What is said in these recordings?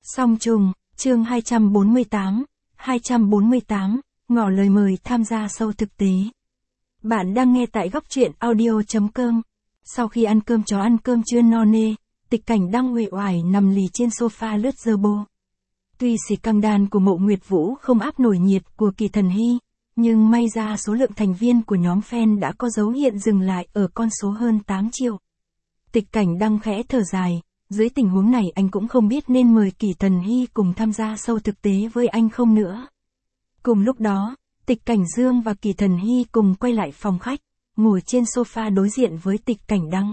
Song trùng, chương 248, ngỏ lời mời tham gia sâu thực tế. Bạn đang nghe tại góc truyện audio.com. Sau khi ăn cơm chó ăn cơm trưa no nê, Tịch Cảnh đang uể oải nằm lì trên sofa lướt dơ bô. Tuy xì căng đan của Mộ Nguyệt Vũ không áp nổi nhiệt của Kỳ Thần Hy, nhưng may ra số lượng thành viên của nhóm fan đã có dấu hiện dừng lại ở con số hơn 8 triệu. Tịch Cảnh đang khẽ thở dài, dưới tình huống này anh cũng không biết nên mời Kỳ Thần Hy cùng tham gia sâu thực tế với anh không nữa. Cùng lúc đó, Tịch Cảnh Dương và Kỳ Thần Hy cùng quay lại phòng khách, ngồi trên sofa đối diện với Tịch Cảnh Đăng.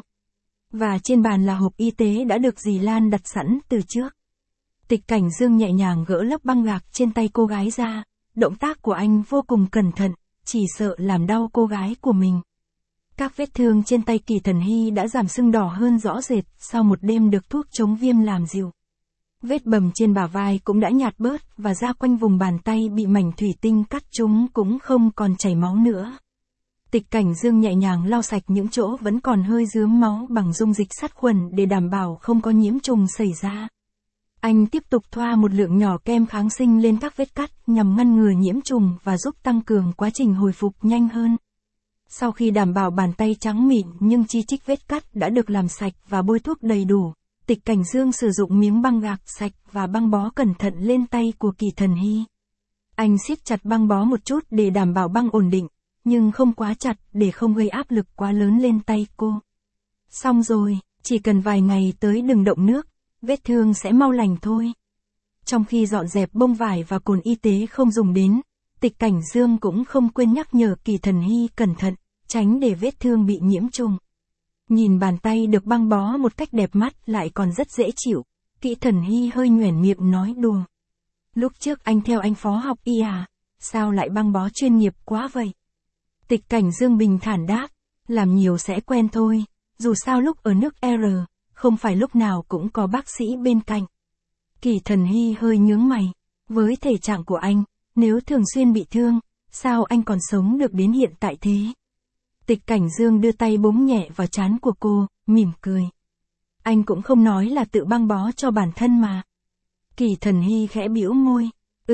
Và trên bàn là hộp y tế đã được dì Lan đặt sẵn từ trước. Tịch Cảnh Dương nhẹ nhàng gỡ lớp băng gạc trên tay cô gái ra, động tác của anh vô cùng cẩn thận, chỉ sợ làm đau cô gái của mình. Các vết thương trên tay Kỳ Thần Hy đã giảm sưng đỏ hơn rõ rệt sau một đêm được thuốc chống viêm làm dịu. Vết bầm trên bả vai cũng đã nhạt bớt và da quanh vùng bàn tay bị mảnh thủy tinh cắt trúng cũng không còn chảy máu nữa. Tịch Cảnh Dương nhẹ nhàng lau sạch những chỗ vẫn còn hơi rướm máu bằng dung dịch sát khuẩn để đảm bảo không có nhiễm trùng xảy ra. Anh tiếp tục thoa một lượng nhỏ kem kháng sinh lên các vết cắt nhằm ngăn ngừa nhiễm trùng và giúp tăng cường quá trình hồi phục nhanh hơn. Sau khi đảm bảo bàn tay trắng mịn nhưng chi chít vết cắt đã được làm sạch và bôi thuốc đầy đủ, Tịch Cảnh Dương sử dụng miếng băng gạc sạch và băng bó cẩn thận lên tay của Kỳ Thần Hy. Anh siết chặt băng bó một chút để đảm bảo băng ổn định, nhưng không quá chặt để không gây áp lực quá lớn lên tay cô. Xong rồi, chỉ cần vài ngày tới đừng động nước, vết thương sẽ mau lành thôi. Trong khi dọn dẹp bông vải và cồn y tế không dùng đến, Tịch Cảnh Dương cũng không quên nhắc nhở Kỳ Thần Hy cẩn thận, tránh để vết thương bị nhiễm trùng. Nhìn bàn tay được băng bó một cách đẹp mắt lại còn rất dễ chịu, Kỳ Thần Hy hơi nhoẻn miệng nói đùa. Lúc trước anh theo anh phó học y à, sao lại băng bó chuyên nghiệp quá vậy? Tịch Cảnh Dương bình thản đáp, làm nhiều sẽ quen thôi, dù sao lúc ở nước R, không phải lúc nào cũng có bác sĩ bên cạnh. Kỳ Thần Hy hơi nhướng mày, với thể trạng của anh, nếu thường xuyên bị thương, sao anh còn sống được đến hiện tại thế? Tịch Cảnh Dương đưa tay búng nhẹ vào trán của cô, mỉm cười. Anh cũng không nói là tự băng bó cho bản thân mà. Kỳ Thần Hy khẽ bĩu môi.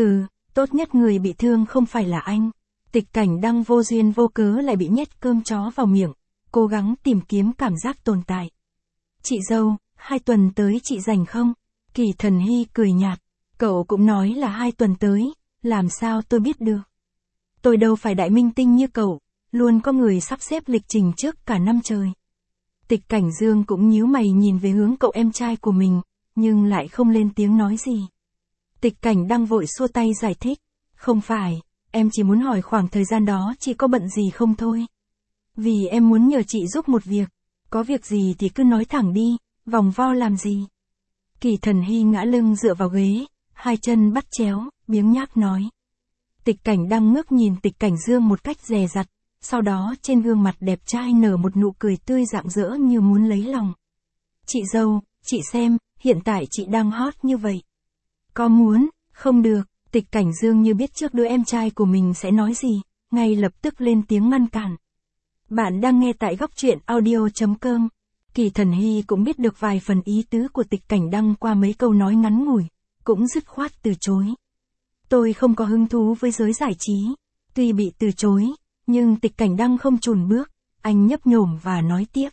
Tốt nhất người bị thương không phải là anh. Tịch Cảnh Đăng vô duyên vô cớ lại bị nhét cơm chó vào miệng, cố gắng tìm kiếm cảm giác tồn tại. Chị dâu, 2 tuần tới chị rảnh không? Kỳ Thần Hy cười nhạt. Cậu cũng nói là 2 tuần tới, làm sao tôi biết được? Tôi đâu phải đại minh tinh như cậu, luôn có người sắp xếp lịch trình trước cả năm trời. Tịch Cảnh Dương cũng nhíu mày nhìn về hướng cậu em trai của mình, nhưng lại không lên tiếng nói gì. Tịch Cảnh Đăng vội xua tay giải thích. Không phải, em chỉ muốn hỏi khoảng thời gian đó chị có bận gì không thôi. Vì em muốn nhờ chị giúp một việc, có việc gì thì cứ nói thẳng đi, vòng vo làm gì. Kỳ Thần Hy ngã lưng dựa vào ghế, 2 chân bắt chéo, biếng nhác nói. Tịch Cảnh Đăng ngước nhìn Tịch Cảnh Dương một cách dè dặt, sau đó trên gương mặt đẹp trai nở một nụ cười tươi rạng rỡ như muốn lấy lòng. Chị dâu, chị xem, hiện tại chị đang hot như vậy. Có muốn, không được, Tịch Cảnh Dương như biết trước đứa em trai của mình sẽ nói gì, ngay lập tức lên tiếng ngăn cản. Bạn đang nghe tại góc truyện audio.com. Kỳ Thần Hy cũng biết được vài phần ý tứ của Tịch Cảnh Đăng qua mấy câu nói ngắn ngủi, cũng dứt khoát từ chối. Tôi không có hứng thú với giới giải trí. Tuy bị từ chối, nhưng Tịch Cảnh Đăng không chùn bước, anh nhấp nhổm và nói tiếp.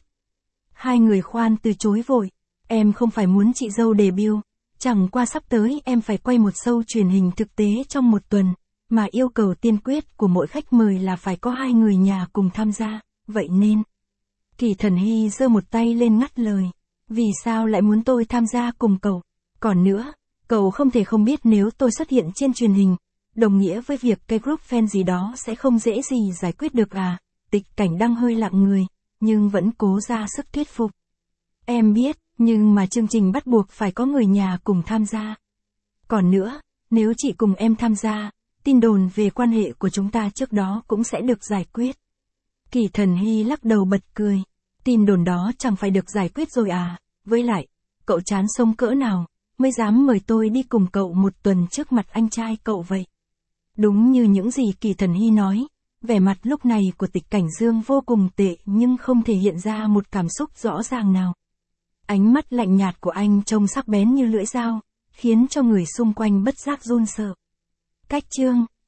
2 người khoan từ chối vội, em không phải muốn chị dâu debut, chẳng qua sắp tới em phải quay một show truyền hình thực tế trong 1 tuần, mà yêu cầu tiên quyết của mỗi khách mời là phải có 2 người nhà cùng tham gia, vậy nên. Kỳ Thần Hy giơ một tay lên ngắt lời. Vì sao lại muốn tôi tham gia cùng cậu? Còn nữa, cậu không thể không biết nếu tôi xuất hiện trên truyền hình, đồng nghĩa với việc cái group fan gì đó sẽ không dễ gì giải quyết được à? Tịch Cảnh Đăng hơi lặng người, nhưng vẫn cố ra sức thuyết phục. Em biết, nhưng mà chương trình bắt buộc phải có người nhà cùng tham gia. Còn nữa, nếu chị cùng em tham gia, tin đồn về quan hệ của chúng ta trước đó cũng sẽ được giải quyết. Kỳ Thần Hy lắc đầu bật cười. Tin đồn đó chẳng phải được giải quyết rồi à? Với lại, cậu chán sống cỡ nào, mới dám mời tôi đi cùng cậu 1 tuần trước mặt anh trai cậu vậy? Đúng như những gì Kỳ Thần Hy nói, vẻ mặt lúc này của Tịch Cảnh Dương vô cùng tệ nhưng không thể hiện ra một cảm xúc rõ ràng nào. Ánh mắt lạnh nhạt của anh trông sắc bén như lưỡi dao, khiến cho người xung quanh bất giác run sợ. Cách chương